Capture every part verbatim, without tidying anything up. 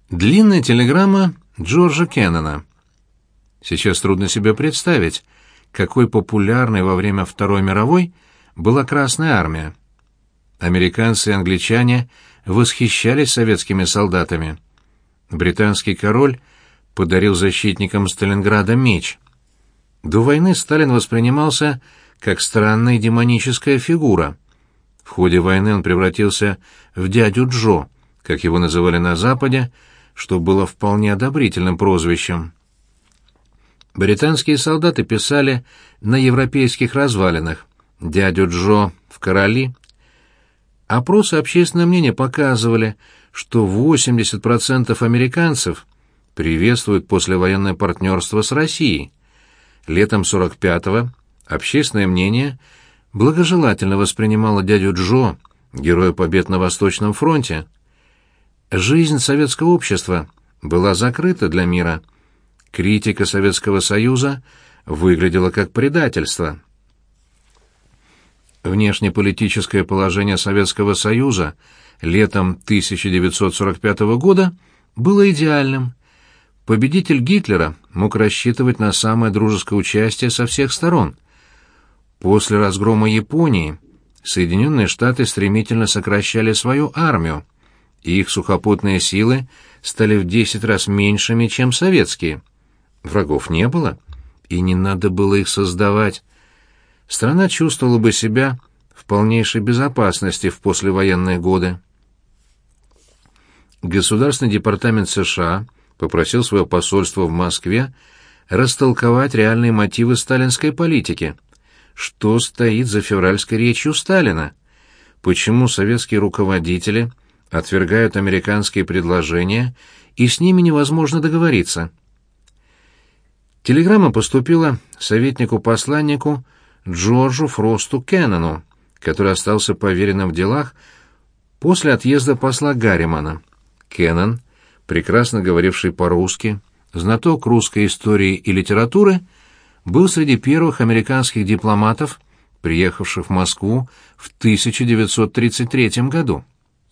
Длинная телеграмма Джорджа Кеннона. Сейчас трудно себе представить, какой популярной во время Второй мировой была Красная армия. Американцы и англичане восхищались советскими солдатами. Британский король подарил защитникам Сталинграда меч. До войны Сталин воспринимался как странная демоническая фигура. В ходе войны он превратился в дядю Джо, как его называли на Западе, что было вполне одобрительным прозвищем. Британские солдаты писали на европейских развалинах «Дядю Джо в короли». Опросы общественного мнения показывали, что восемьдесят процентов американцев приветствуют послевоенное партнерство с Россией. Летом сорок пятого общественное мнение благожелательно воспринимало дядю Джо, героя побед на Восточном фронте. Жизнь советского общества была закрыта для мира. Критика Советского Союза выглядела как предательство. Внешнеполитическое положение Советского Союза летом тысяча девятьсот сорок пятого года было идеальным. Победитель Гитлера мог рассчитывать на самое дружеское участие со всех сторон. После разгрома Японии Соединенные Штаты стремительно сокращали свою армию, и их сухопутные силы стали в десять раз меньшими, чем советские. Врагов не было, и не надо было их создавать. Страна чувствовала бы себя в полнейшей безопасности в послевоенные годы. Государственный департамент США попросил свое посольство в Москве растолковать реальные мотивы сталинской политики. Что стоит за февральской речью Сталина? Почему советские руководители отвергают американские предложения, и с ними невозможно договориться? Телеграмма поступила советнику-посланнику Джорджу Фросту Кеннону, который остался поверенным в делах после отъезда посла Гарримана. Кеннон, прекрасно говоривший по-русски, знаток русской истории и литературы, был среди первых американских дипломатов, приехавших в Москву в тысяча девятьсот тридцать третьем году.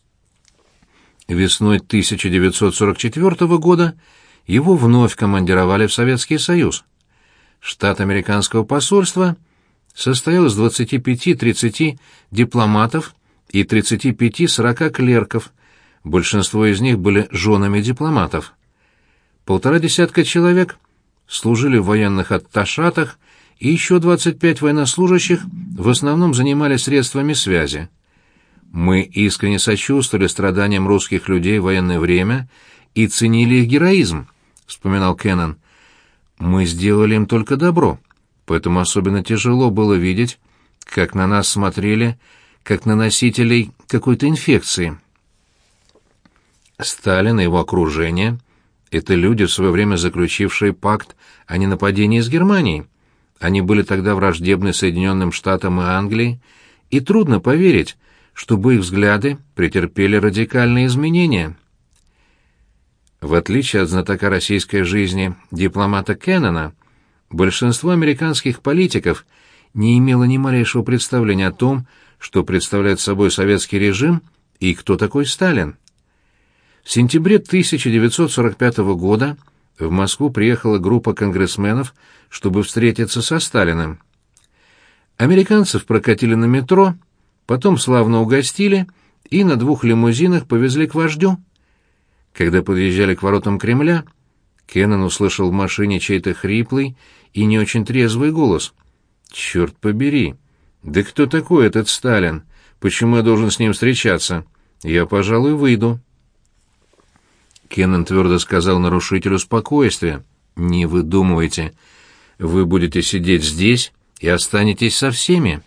Весной тысяча девятьсот сорок четвёртого года его вновь командировали в Советский Союз. Штат американского посольства состоял из двадцати пяти-тридцати дипломатов и тридцати пяти-сорока клерков, большинство из них были женами дипломатов. Полтора десятка человек служили в военных атташатах, и еще двадцать пять военнослужащих в основном занимались средствами связи. Мы искренне сочувствовали страданиям русских людей в военное время и ценили их героизм, вспоминал Кеннон. Мы сделали им только добро, поэтому особенно тяжело было видеть, как на нас смотрели, как на носителей какой-то инфекции. Сталин и его окружение — это люди, в свое время заключившие пакт о ненападении с Германией. Они были тогда враждебны Соединенным Штатам и Англии, и трудно поверить, чтобы их взгляды претерпели радикальные изменения. В отличие от знатока российской жизни дипломата Кеннона, большинство американских политиков не имело ни малейшего представления о том, что представляет собой советский режим и кто такой Сталин. В сентябре тысяча девятьсот сорок пятого года в Москву приехала группа конгрессменов, чтобы встретиться со Сталиным. Американцев прокатили на метро, потом славно угостили и на двух лимузинах повезли к вождю. Когда подъезжали к воротам Кремля, Кеннон услышал в машине чей-то хриплый и не очень трезвый голос. «Черт побери! Да кто такой этот Сталин? Почему я должен с ним встречаться? Я, пожалуй, выйду». Кеннон твердо сказал нарушителю спокойствия: «Не выдумывайте. Вы будете сидеть здесь и останетесь со всеми».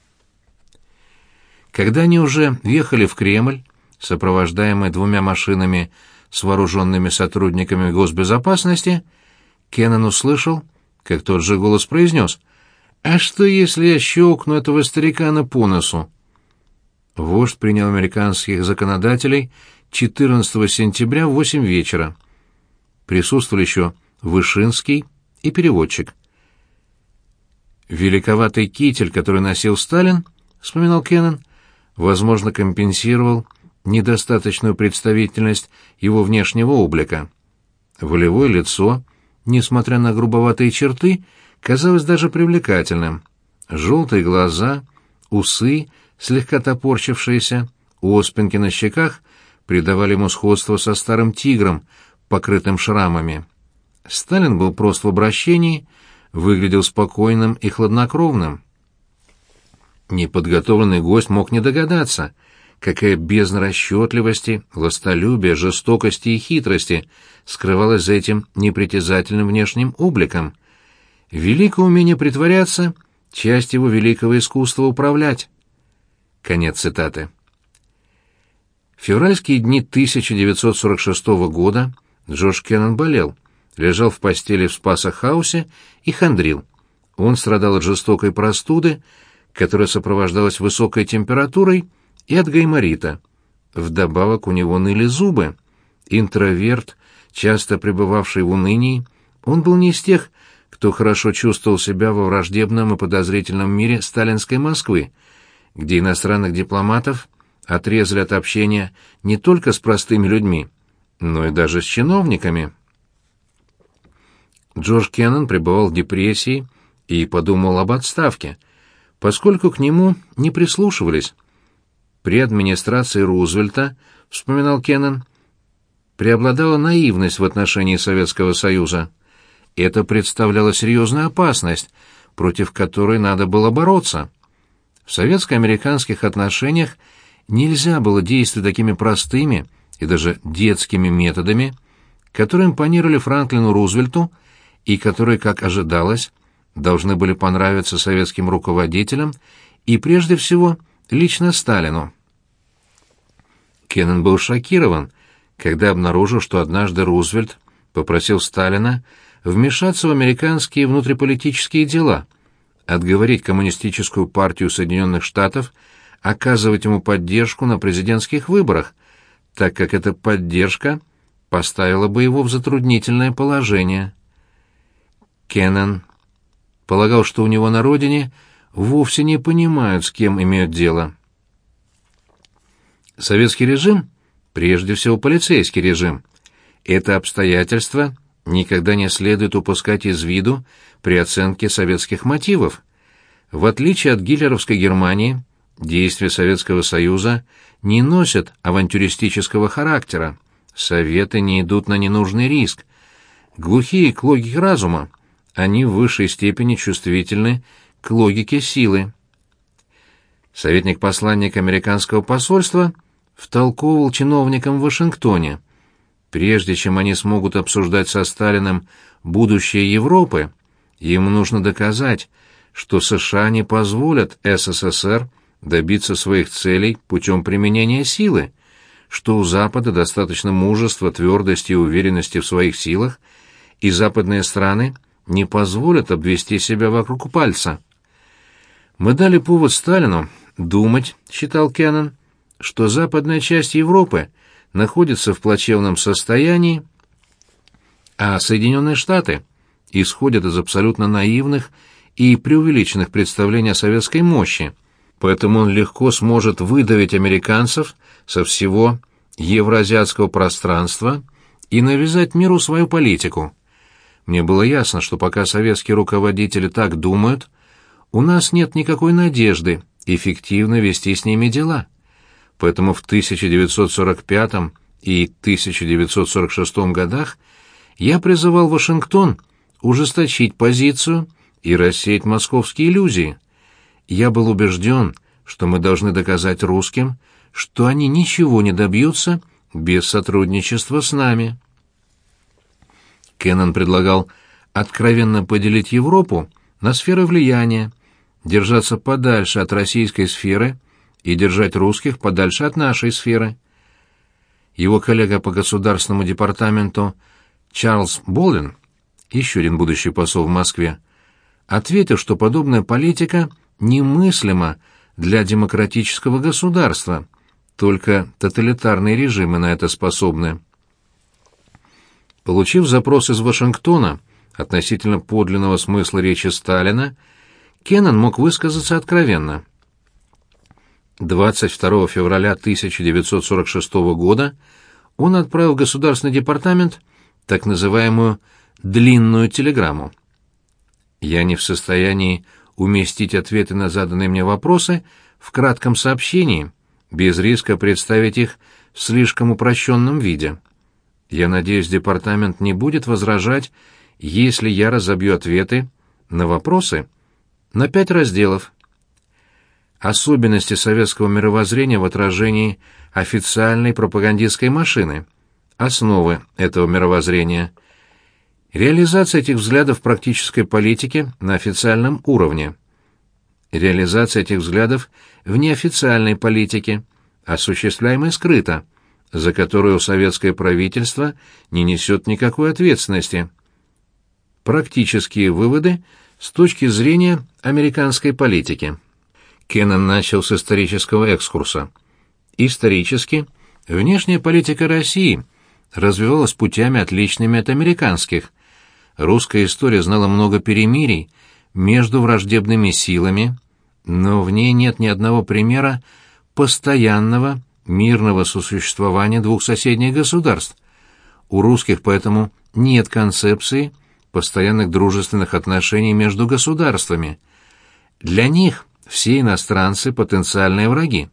Когда они уже въехали в Кремль, сопровождаемые двумя машинами с вооруженными сотрудниками госбезопасности, Кеннон услышал, как тот же голос произнес: «А что, если я щелкну этого старикана по носу?» Вождь принял американских законодателей четырнадцатого сентября в восемь вечера. Присутствовали еще Вышинский и переводчик. «Великоватый китель, который носил Сталин, — вспоминал Кеннон, — возможно, компенсировал недостаточную представительность его внешнего облика. Волевое лицо, несмотря на грубоватые черты, казалось даже привлекательным. Желтые глаза, усы, слегка топорщившиеся, оспинки на щеках придавали ему сходство со старым тигром, покрытым шрамами. Сталин был прост в обращении, выглядел спокойным и хладнокровным. Неподготовленный гость мог не догадаться, какая бездна расчетливости, властолюбия, жестокости и хитрости скрывалась за этим непритязательным внешним обликом. Великое умение притворяться — часть его великого искусства управлять. Конец цитаты. В февральские дни тысяча девятьсот сорок шестого года Джордж Кеннон болел, лежал в постели в Спасо-хаусе и хандрил. Он страдал от жестокой простуды, которая сопровождалась высокой температурой, и от гайморита. Вдобавок у него ныли зубы. Интроверт, часто пребывавший в унынии, он был не из тех, кто хорошо чувствовал себя во враждебном и подозрительном мире сталинской Москвы, где иностранных дипломатов отрезали от общения не только с простыми людьми, но и даже с чиновниками. Джордж Кеннон пребывал в депрессии и подумал об отставке, поскольку к нему не прислушивались. При администрации Рузвельта, вспоминал Кеннон, преобладала наивность в отношении Советского Союза. Это представляло серьезную опасность, против которой надо было бороться. В советско-американских отношениях нельзя было действовать такими простыми и даже детскими методами, которые импонировали Франклину Рузвельту и которые, как ожидалось, должны были понравиться советским руководителям и, прежде всего, лично Сталину. Кеннон был шокирован, когда обнаружил, что однажды Рузвельт попросил Сталина вмешаться в американские внутриполитические дела, отговорить Коммунистическую партию Соединенных Штатов оказывать ему поддержку на президентских выборах, так как эта поддержка поставила бы его в затруднительное положение. Кеннон полагал, что у него на родине вовсе не понимают, с кем имеют дело. Советский режим, прежде всего полицейский режим, это обстоятельство никогда не следует упускать из виду при оценке советских мотивов. В отличие от гитлеровской Германии, действия Советского Союза не носят авантюристического характера, Советы не идут на ненужный риск. Глухие к логике разума, они в высшей степени чувствительны к логике силы. Советник-посланник американского посольства втолковывал чиновникам в Вашингтоне: прежде чем они смогут обсуждать со Сталиным будущее Европы, им нужно доказать, что США не позволят СССР добиться своих целей путем применения силы, что у Запада достаточно мужества, твердости и уверенности в своих силах, и западные страны не позволят обвести себя вокруг пальца. «Мы дали повод Сталину думать, — считал Кеннон, — что западная часть Европы находится в плачевном состоянии, а Соединенные Штаты исходят из абсолютно наивных и преувеличенных представлений о советской мощи, поэтому он легко сможет выдавить американцев со всего евроазиатского пространства и навязать миру свою политику. Мне было ясно, что пока советские руководители так думают, у нас нет никакой надежды эффективно вести с ними дела. Поэтому в тысяча девятьсот сорок пятом и тысяча девятьсот сорок шестом годах я призывал Вашингтон ужесточить позицию и рассеять московские иллюзии. Я был убежден, что мы должны доказать русским, что они ничего не добьются без сотрудничества с нами. Кеннон предлагал откровенно поделить Европу на сферы влияния, держаться подальше от российской сферы и держать русских подальше от нашей сферы. Его коллега по государственному департаменту Чарльз Болин, еще один будущий посол в Москве, ответил, что подобная политика немыслима для демократического государства, только тоталитарные режимы на это способны. Получив запрос из Вашингтона относительно подлинного смысла речи Сталина, Кеннон мог высказаться откровенно. двадцать второго февраля тысяча девятьсот сорок шестого года он отправил в Государственный департамент так называемую «длинную телеграмму». «Я не в состоянии уместить ответы на заданные мне вопросы в кратком сообщении, без риска представить их в слишком упрощенном виде. Я надеюсь, департамент не будет возражать, если я разобью ответы на вопросы на пять разделов. Особенности советского мировоззрения в отражении официальной пропагандистской машины, основы этого мировоззрения, реализация этих взглядов в практической политике на официальном уровне, реализация этих взглядов в неофициальной политике, осуществляемой скрыто, за которую советское правительство не несет никакой ответственности. Практические выводы с точки зрения американской политики». Кеннон начал с исторического экскурса. Исторически, внешняя политика России развивалась путями, отличными от американских. Русская история знала много перемирий между враждебными силами, но в ней нет ни одного примера постоянного мирного сосуществования двух соседних государств. У русских поэтому нет концепции постоянных дружественных отношений между государствами. Для них все иностранцы — потенциальные враги.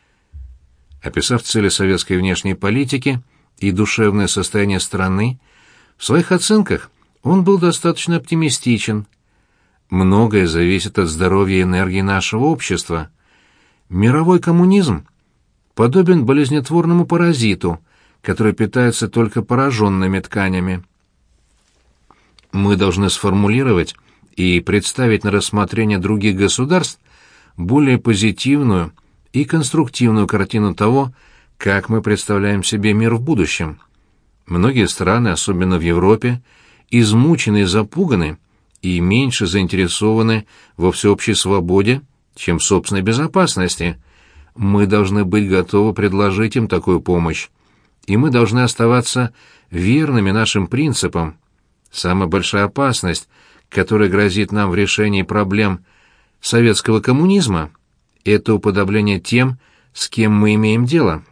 Описав цели советской внешней политики и душевное состояние страны, в своих оценках он был достаточно оптимистичен. Многое зависит от здоровья и энергии нашего общества. Мировой коммунизм подобен болезнетворному паразиту, который питается только пораженными тканями. Мы должны сформулировать и представить на рассмотрение других государств более позитивную и конструктивную картину того, как мы представляем себе мир в будущем. Многие страны, особенно в Европе, измучены и запуганы и меньше заинтересованы во всеобщей свободе, чем в собственной безопасности. Мы должны быть готовы предложить им такую помощь, и мы должны оставаться верными нашим принципам. Самая большая опасность, которая грозит нам в решении проблем советского коммунизма, это уподобление тем, с кем мы имеем дело.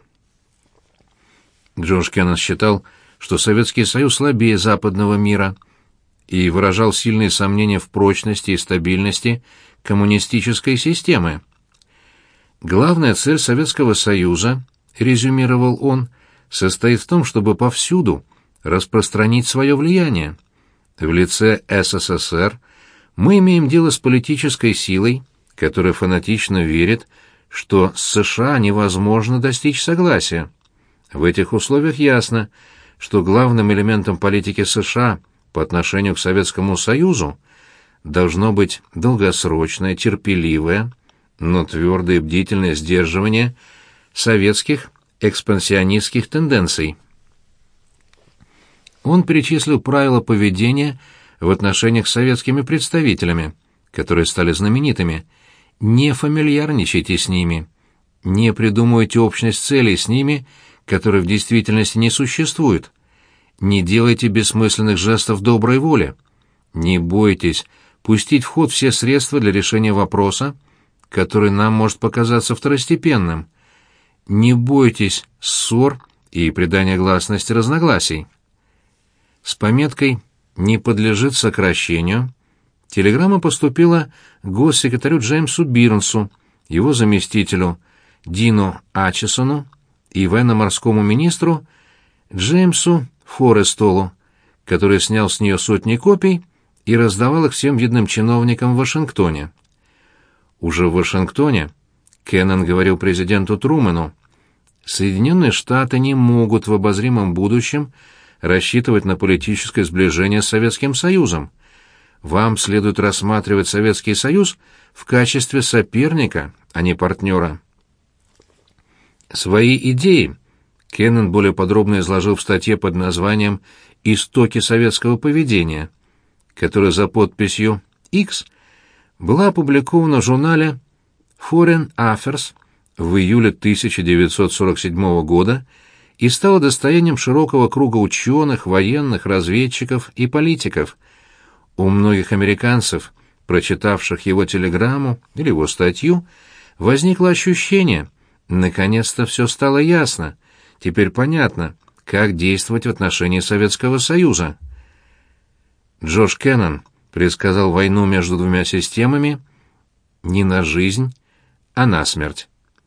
Джордж Кеннон считал, что Советский Союз слабее западного мира, и выражал сильные сомнения в прочности и стабильности коммунистической системы. Главная цель Советского Союза, резюмировал он, состоит в том, чтобы повсюду распространить свое влияние. В лице СССР мы имеем дело с политической силой, которая фанатично верит, что с США невозможно достичь согласия. В этих условиях ясно, что главным элементом политики США по отношению к Советскому Союзу должно быть долгосрочное, терпеливое, но твердое и бдительное сдерживание советских экспансионистских тенденций. Он перечислил правила поведения в отношениях с советскими представителями, которые стали знаменитыми. Не фамильярничайте с ними, не придумывайте общность целей с ними, которые в действительности не существуют. Не делайте бессмысленных жестов доброй воли. Не бойтесь пустить в ход все средства для решения вопроса, который нам может показаться второстепенным. Не бойтесь ссор и придания гласности разногласий. С пометкой «не подлежит сокращению» телеграмма поступила госсекретарю Джеймсу Бирнсу, его заместителю Дину Ачесону и военно-морскому министру Джеймсу Форестолу, который снял с нее сотни копий и раздавал их всем видным чиновникам в Вашингтоне. Уже в Вашингтоне Кеннон говорил президенту Трумэну: «Соединенные Штаты не могут в обозримом будущем рассчитывать на политическое сближение с Советским Союзом. Вам следует рассматривать Советский Союз в качестве соперника, а не партнера». Свои идеи Кеннон более подробно изложил в статье под названием «Истоки советского поведения», которая за подписью X была опубликована в журнале Foreign Affairs в июле тысяча девятьсот сорок седьмого года и стала достоянием широкого круга ученых, военных, разведчиков и политиков. У многих американцев, прочитавших его телеграмму или его статью, возникло ощущение, наконец-то все стало ясно. Теперь понятно, как действовать в отношении Советского Союза. Джош Кеннон предсказал войну между двумя системами не на жизнь, а на смерть.